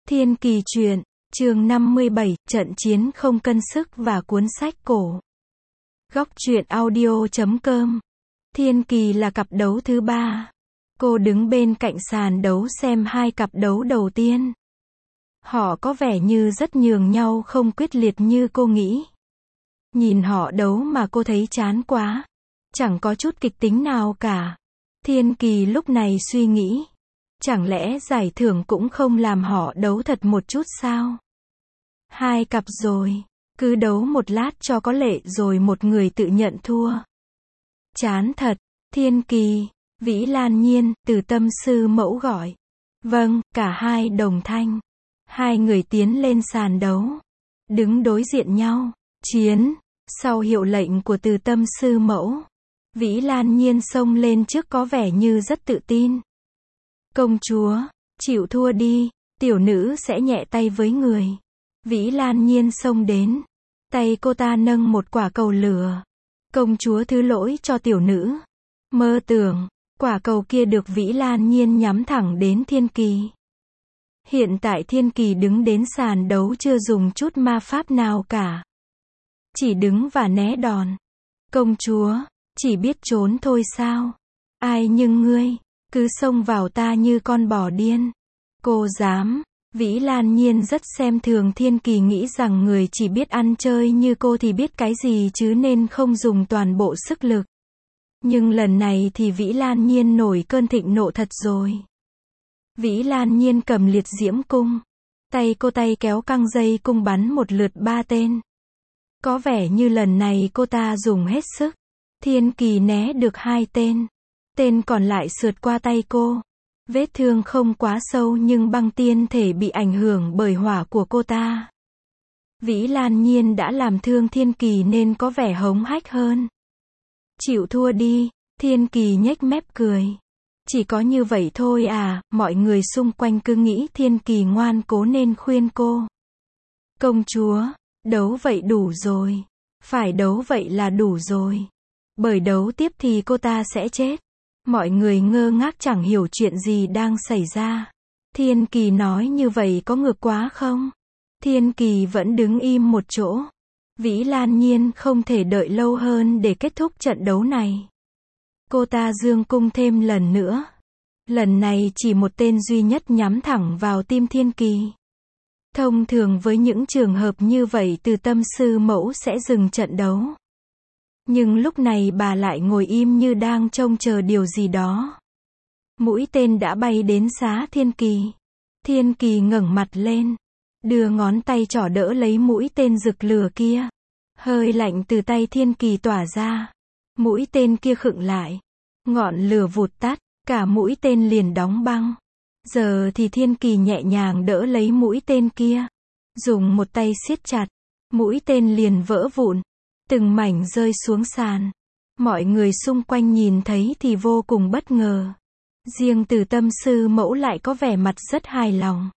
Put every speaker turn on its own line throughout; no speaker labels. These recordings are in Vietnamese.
Thiên Kỳ truyện, chương 57, trận chiến không cân sức và cuốn sách cổ. Góc truyện audio.com. Thiên Kỳ là cặp đấu thứ 3. Cô đứng bên cạnh sàn đấu xem hai cặp đấu đầu tiên. Họ có vẻ như rất nhường nhau, không quyết liệt như cô nghĩ. Nhìn họ đấu mà cô thấy chán quá. Chẳng có chút kịch tính nào cả. Thiên Kỳ lúc này suy nghĩ. Chẳng lẽ giải thưởng cũng không làm họ đấu thật một chút sao? Hai cặp rồi. Cứ đấu một lát cho có lệ rồi một người tự nhận thua. Chán thật. Thiên Kỳ, Vĩ Lan Nhiên, Từ Tâm sư mẫu gọi. Vâng, cả hai đồng thanh. Hai người tiến lên sàn đấu. Đứng đối diện nhau. Chiến. Sau hiệu lệnh của Từ Tâm sư mẫu, Vĩ Lan Nhiên xông lên trước có vẻ như rất tự tin. Công chúa, chịu thua đi, tiểu nữ sẽ nhẹ tay với người. Vĩ Lan Nhiên xông đến. Tay cô ta nâng một quả cầu lửa. Công chúa thứ lỗi cho tiểu nữ. Mơ tưởng, quả cầu kia được Vĩ Lan Nhiên nhắm thẳng đến Thiên Kỳ. Hiện tại Thiên Kỳ đứng đến sàn đấu chưa dùng chút ma pháp nào cả. Chỉ đứng và né đòn. Công chúa, chỉ biết trốn thôi sao? Ai nhưng ngươi, cứ xông vào ta như con bò điên. Cô dám. Vĩ Lan Nhiên rất xem thường Thiên Kỳ, nghĩ rằng người chỉ biết ăn chơi như cô thì biết cái gì chứ nên không dùng toàn bộ sức lực. Nhưng lần này thì Vĩ Lan Nhiên nổi cơn thịnh nộ thật rồi. Vĩ Lan Nhiên cầm liệt diễm cung. Tay kéo căng dây cung bắn một lượt 3 tên. Có vẻ như lần này cô ta dùng hết sức. Thiên Kỳ né được 2 tên. Tên còn lại sượt qua tay cô. Vết thương không quá sâu nhưng băng tiên thể bị ảnh hưởng bởi hỏa của cô ta. Vĩ Lan Nhiên đã làm thương Thiên Kỳ nên có vẻ hống hách hơn. Chịu thua đi, Thiên Kỳ nhếch mép cười. Chỉ có như vậy thôi à? Mọi người xung quanh cứ nghĩ Thiên Kỳ ngoan cố nên khuyên cô. Công chúa, đấu vậy đủ rồi. Phải đấu vậy là đủ rồi. Bởi đấu tiếp thì cô ta sẽ chết. Mọi người ngơ ngác chẳng hiểu chuyện gì đang xảy ra. Thiên Kỳ nói như vậy có ngược quá không? Thiên Kỳ vẫn đứng im một chỗ. Vĩ Lan Nhiên không thể đợi lâu hơn để kết thúc trận đấu này. Cô ta giương cung thêm lần nữa. Lần này chỉ một tên duy nhất nhắm thẳng vào tim Thiên Kỳ. Thông thường với những trường hợp như vậy Từ Tâm sư mẫu sẽ dừng trận đấu. Nhưng lúc này bà lại ngồi im như đang trông chờ điều gì đó. Mũi tên đã bay đến xá Thiên Kỳ. Thiên Kỳ ngẩng mặt lên. Đưa ngón tay trỏ đỡ lấy mũi tên rực lửa kia. Hơi lạnh từ tay Thiên Kỳ tỏa ra. Mũi tên kia khựng lại. Ngọn lửa vụt tắt. Cả mũi tên liền đóng băng. Giờ thì Thiên Kỳ nhẹ nhàng đỡ lấy mũi tên kia. Dùng một tay siết chặt. Mũi tên liền vỡ vụn. Từng mảnh rơi xuống sàn. Mọi người xung quanh nhìn thấy thì vô cùng bất ngờ. Riêng Từ Tâm sư mẫu lại có vẻ mặt rất hài lòng.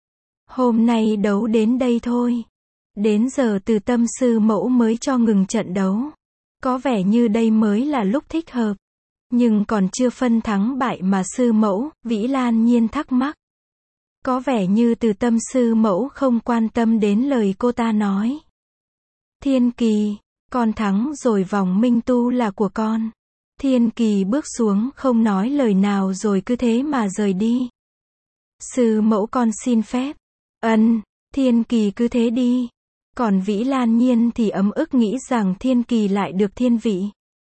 Hôm nay đấu đến đây thôi. Đến giờ Từ Tâm sư mẫu mới cho ngừng trận đấu. Có vẻ như đây mới là lúc thích hợp. Nhưng còn chưa phân thắng bại mà sư mẫu, Vĩ Lan Nhiên thắc mắc. Có vẻ như Từ Tâm sư mẫu không quan tâm đến lời cô ta nói. Thiên Kỳ, con thắng rồi, vòng minh tu là của con. Thiên Kỳ bước xuống không nói lời nào rồi cứ thế mà rời đi. Sư mẫu con xin phép. Thiên Kỳ cứ thế đi. Còn Vĩ Lan Nhiên thì ấm ức nghĩ rằng Thiên Kỳ lại được thiên vị.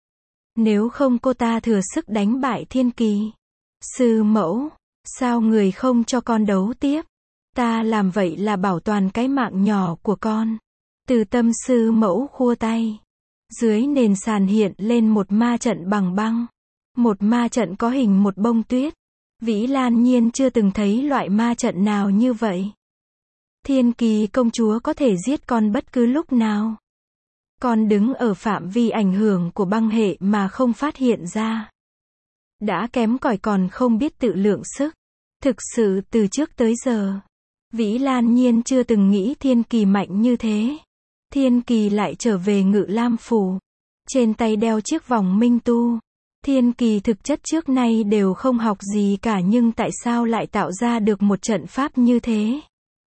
Nếu không cô ta thừa sức đánh bại Thiên Kỳ. Sư mẫu, sao người không cho con đấu tiếp? Ta làm vậy là bảo toàn cái mạng nhỏ của con. Từ Tâm sư mẫu khua tay. Dưới nền sàn hiện lên một ma trận bằng băng. Một ma trận có hình một bông tuyết. Vĩ Lan Nhiên chưa từng thấy loại ma trận nào như vậy. Thiên Kỳ công chúa có thể giết con bất cứ lúc nào. Con đứng ở phạm vi ảnh hưởng của băng hệ mà không phát hiện ra. Đã kém cỏi còn không biết tự lượng sức. Thực sự từ trước tới giờ, Vĩ Lan Nhiên chưa từng nghĩ Thiên Kỳ mạnh như thế. Thiên Kỳ lại trở về Ngự Lam Phủ. Trên tay đeo chiếc vòng minh tu. Thiên Kỳ thực chất trước nay đều không học gì cả nhưng tại sao lại tạo ra được một trận pháp như thế?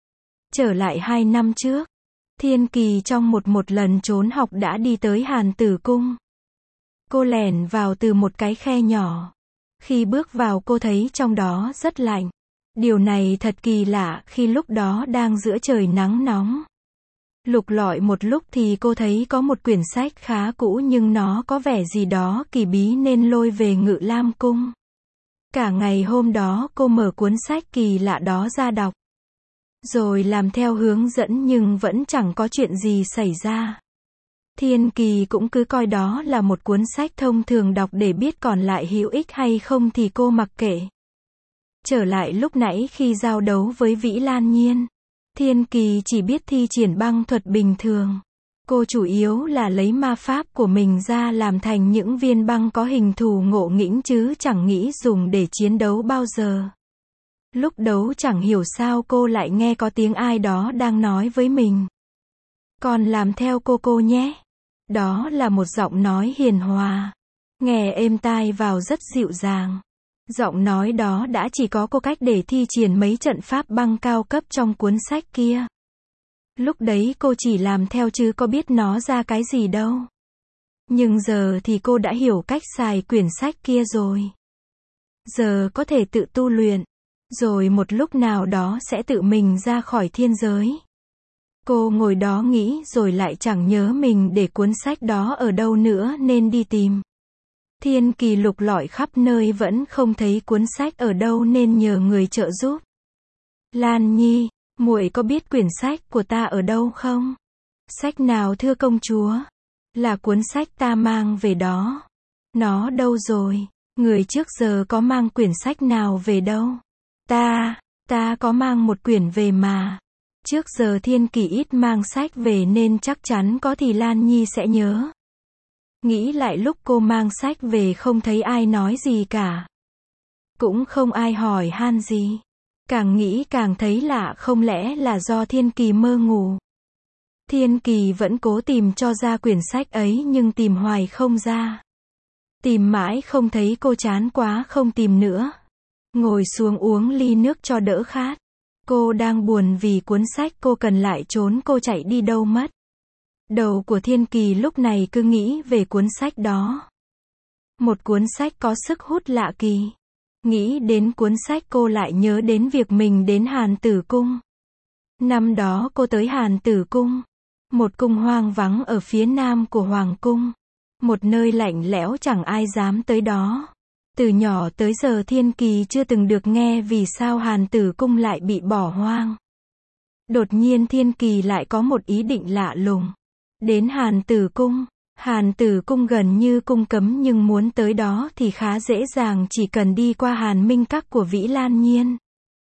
Trở lại 2 năm trước, Thiên Kỳ trong một lần trốn học đã đi tới Hàn Tử Cung. Cô lẻn vào từ một cái khe nhỏ. Khi bước vào cô thấy trong đó rất lạnh. Điều này thật kỳ lạ khi lúc đó đang giữa trời nắng nóng. Lục lọi một lúc thì cô thấy có một quyển sách khá cũ nhưng nó có vẻ gì đó kỳ bí nên lôi về Ngự Lam Cung. Cả ngày hôm đó cô mở cuốn sách kỳ lạ đó ra đọc. Rồi làm theo hướng dẫn nhưng vẫn chẳng có chuyện gì xảy ra. Thiên Kỳ cũng cứ coi đó là một cuốn sách thông thường đọc để biết còn lại hữu ích hay không thì cô mặc kệ. Trở lại lúc nãy khi giao đấu với Vĩ Lan Nhiên, Thiên Kỳ chỉ biết thi triển băng thuật bình thường. Cô chủ yếu là lấy ma pháp của mình ra làm thành những viên băng có hình thù ngộ nghĩnh chứ chẳng nghĩ dùng để chiến đấu bao giờ. Lúc đấu chẳng hiểu sao cô lại nghe có tiếng ai đó đang nói với mình. Còn làm theo cô nhé. Đó là một giọng nói hiền hòa. Nghe êm tai vào rất dịu dàng. Giọng nói đó đã chỉ có cô cách để thi triển mấy trận pháp băng cao cấp trong cuốn sách kia. Lúc đấy cô chỉ làm theo chứ có biết nó ra cái gì đâu. Nhưng giờ thì cô đã hiểu cách xài quyển sách kia rồi. Giờ có thể tự tu luyện. Rồi một lúc nào đó sẽ tự mình ra khỏi thiên giới. Cô ngồi đó nghĩ rồi lại chẳng nhớ mình để cuốn sách đó ở đâu nữa nên đi tìm. Thiên Kỳ lục lọi khắp nơi vẫn không thấy cuốn sách ở đâu nên nhờ người trợ giúp. Lan Nhi, muội có biết quyển sách của ta ở đâu không? Sách nào thưa công chúa? Là cuốn sách ta mang về đó. Nó đâu rồi? Người trước giờ có mang quyển sách nào về đâu? Ta có mang một quyển về mà. Trước giờ Thiên Kỳ ít mang sách về nên chắc chắn có thì Lan Nhi sẽ nhớ. Nghĩ lại lúc cô mang sách về không thấy ai nói gì cả. Cũng không ai hỏi han gì. Càng nghĩ càng thấy lạ, không lẽ là do Thiên Kỳ mơ ngủ. Thiên Kỳ vẫn cố tìm cho ra quyển sách ấy nhưng tìm hoài không ra. Tìm mãi không thấy cô chán quá không tìm nữa. Ngồi xuống uống ly nước cho đỡ khát. Cô đang buồn vì cuốn sách cô cần lại trốn cô chạy đi đâu mất. Đầu của Thiên Kỳ lúc này cứ nghĩ về cuốn sách đó. Một cuốn sách có sức hút lạ kỳ. Nghĩ đến cuốn sách cô lại nhớ đến việc mình đến Hàn Tử Cung. Năm đó cô tới Hàn Tử Cung. Một cung hoang vắng ở phía nam của Hoàng Cung. Một nơi lạnh lẽo chẳng ai dám tới đó. Từ nhỏ tới giờ Thiên Kỳ chưa từng được nghe vì sao Hàn Tử Cung lại bị bỏ hoang. Đột nhiên Thiên Kỳ lại có một ý định lạ lùng. Đến Hàn Tử Cung. Hàn Tử Cung gần như cung cấm nhưng muốn tới đó thì khá dễ dàng, chỉ cần đi qua Hàn Minh Các của Vĩ Lan Nhiên.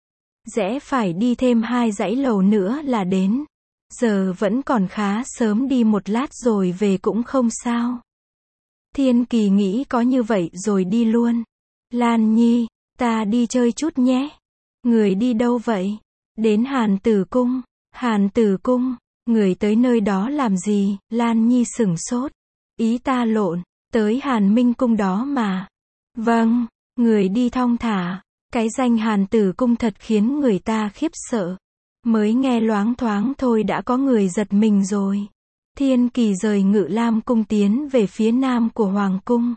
Rẽ phải đi thêm 2 dãy lầu nữa là đến. Giờ vẫn còn khá sớm, đi một lát rồi về cũng không sao. Thiên Kỳ nghĩ có như vậy rồi đi luôn. Lan Nhi, ta đi chơi chút nhé. Người đi đâu vậy? Đến Hàn Tử Cung. Hàn Tử Cung, người tới nơi đó làm gì? Lan Nhi sửng sốt. Ý ta lộn, tới Hàn Minh Cung đó mà. Vâng, người đi thong thả. Cái danh Hàn Tử Cung thật khiến người ta khiếp sợ. Mới nghe loáng thoáng thôi đã có người giật mình rồi. Thiên Kỳ rời Ngự Lam Cung tiến về phía nam của Hoàng Cung.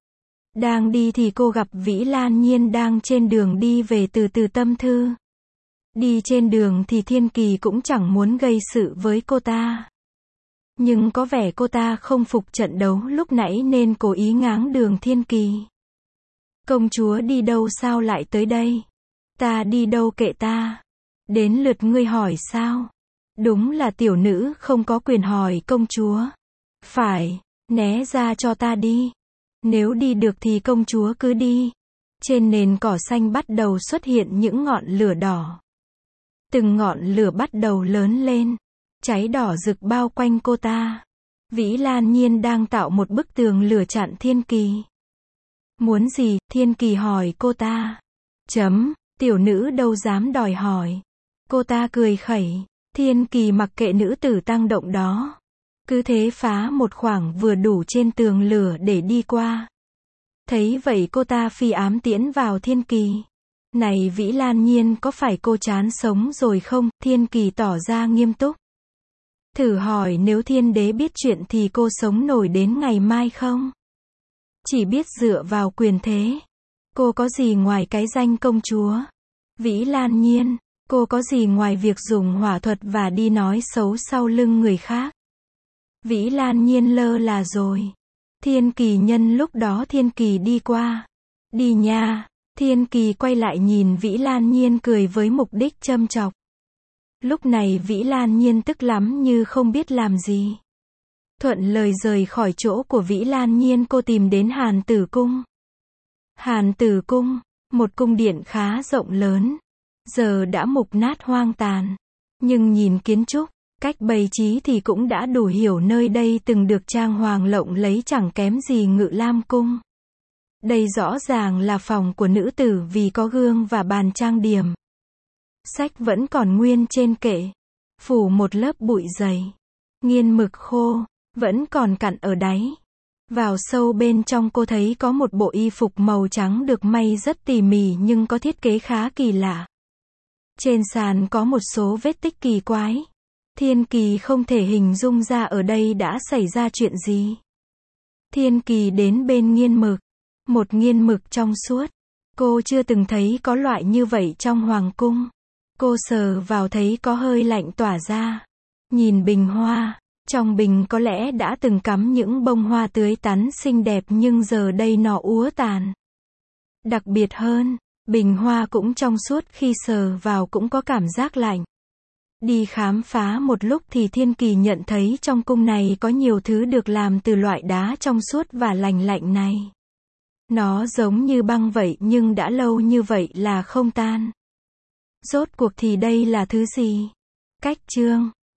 Đang đi thì cô gặp Vĩ Lan Nhiên đang trên đường đi về từ Tâm Thư. Đi trên đường thì Thiên Kỳ cũng chẳng muốn gây sự với cô ta. Nhưng có vẻ cô ta không phục trận đấu lúc nãy nên cố ý ngáng đường Thiên Kỳ. Công chúa đi đâu sao lại tới đây? Ta đi đâu kệ ta. Đến lượt ngươi hỏi sao? Đúng là tiểu nữ không có quyền hỏi công chúa. Phải, né ra cho ta đi. Nếu đi được thì công chúa cứ đi. Trên nền cỏ xanh bắt đầu xuất hiện những ngọn lửa đỏ. Từng ngọn lửa bắt đầu lớn lên. Cháy đỏ rực bao quanh cô ta. Vĩ Lan Nhiên đang tạo một bức tường lửa chặn Thiên Kỳ. Muốn gì? Thiên Kỳ hỏi cô ta. Tiểu nữ đâu dám đòi hỏi. Cô ta cười khẩy. Thiên Kỳ mặc kệ nữ tử tăng động đó. Cứ thế phá một khoảng vừa đủ trên tường lửa để đi qua. Thấy vậy cô ta phi ám tiễn vào Thiên Kỳ. Này Vĩ Lan Nhiên, có phải cô chán sống rồi không? Thiên Kỳ tỏ ra nghiêm túc. Thử hỏi nếu thiên đế biết chuyện thì cô sống nổi đến ngày mai không? Chỉ biết dựa vào quyền thế. Cô có gì ngoài cái danh công chúa? Vĩ Lan Nhiên, cô có gì ngoài việc dùng hỏa thuật và đi nói xấu sau lưng người khác? Vĩ Lan Nhiên lơ là rồi. Thiên Kỳ nhân lúc đó Thiên Kỳ đi qua. Đi nha. Thiên Kỳ quay lại nhìn Vĩ Lan Nhiên cười với mục đích châm chọc. Lúc này Vĩ Lan Nhiên tức lắm như không biết làm gì. Thuận lời rời khỏi chỗ của Vĩ Lan Nhiên, cô tìm đến Hàn Tử Cung. Hàn Tử Cung, một cung điện khá rộng lớn, giờ đã mục nát hoang tàn. Nhưng nhìn kiến trúc, cách bày trí thì cũng đã đủ hiểu nơi đây từng được trang hoàng lộng lẫy chẳng kém gì Ngự Lam Cung. Đây rõ ràng là phòng của nữ tử vì có gương và bàn trang điểm. Sách vẫn còn nguyên trên kệ, phủ một lớp bụi dày. Nghiên mực khô, vẫn còn cặn ở đáy. Vào sâu bên trong cô thấy có một bộ y phục màu trắng được may rất tỉ mỉ nhưng có thiết kế khá kỳ lạ. Trên sàn có một số vết tích kỳ quái. Thiên Kỳ không thể hình dung ra ở đây đã xảy ra chuyện gì. Thiên Kỳ đến bên nghiên mực. Một nghiên mực trong suốt. Cô chưa từng thấy có loại như vậy trong hoàng cung. Cô sờ vào thấy có hơi lạnh tỏa ra. Nhìn bình hoa. Trong bình có lẽ đã từng cắm những bông hoa tươi tắn xinh đẹp nhưng giờ đây nó úa tàn. Đặc biệt hơn, bình hoa cũng trong suốt, khi sờ vào cũng có cảm giác lạnh. Đi khám phá một lúc thì Thiên Kỳ nhận thấy trong cung này có nhiều thứ được làm từ loại đá trong suốt và lành lạnh này. Nó giống như băng vậy nhưng đã lâu như vậy là không tan. Rốt cuộc thì đây là thứ gì? Cách chương